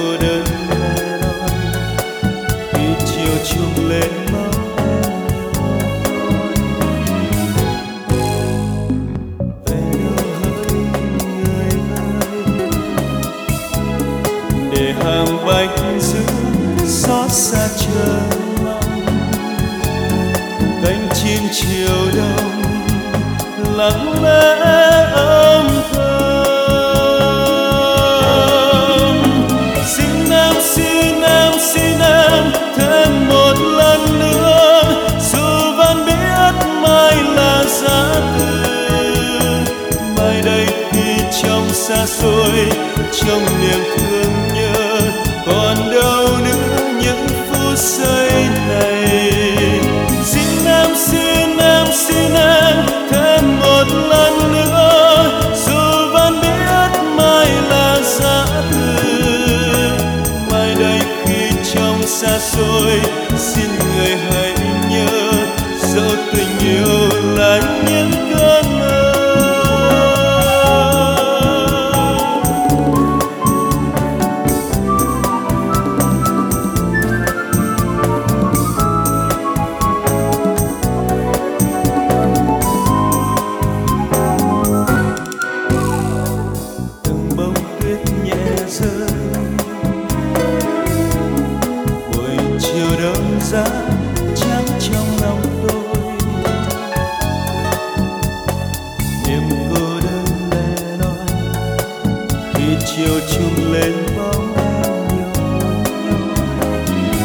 cô đơn lẻ loi khi chiều chuông lên bóng về đâu hỡi người ơi, để hàng bạch dương xót xa chờ mong cánh chim chiều đông lặng lẽ âm thầm. Xin em xin em xin em thêm một lần nữa, dù vẫn biết mai là giá từ. Mai đây khi trong xa xôi, trong niềm thương nhớ, còn đâu nữa những phút giây này. Xin em xin em xin em thêm một lần nữa, dù vẫn biết mai là giá từ. Mai đây khi trong xa xôi, xin người hãy nhớ, dẫu tình yêu là những cơn mơ. Giá trắng trong lòng tôi, niềm cô đơn lẻ loi khi chiều chung lên bóng em nhỏ nhoi.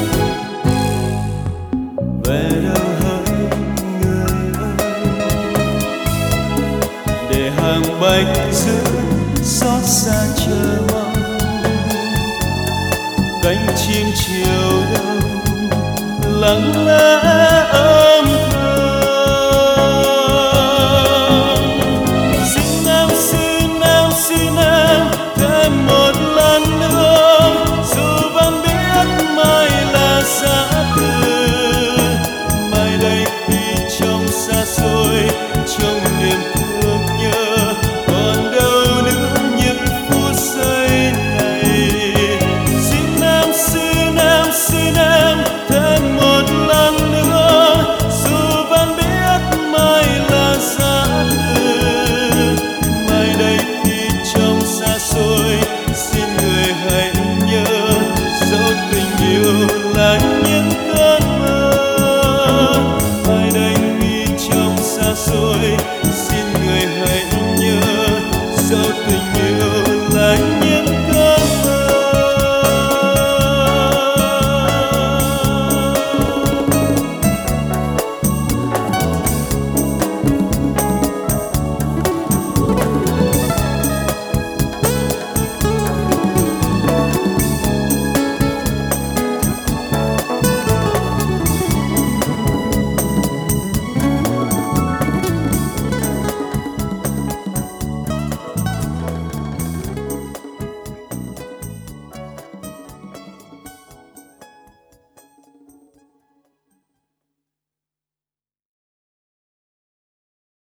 Về đâu hỡi người ơi, để hàng bạch dương xót xa chờ mong cánh chim chiều đông lặng lẽ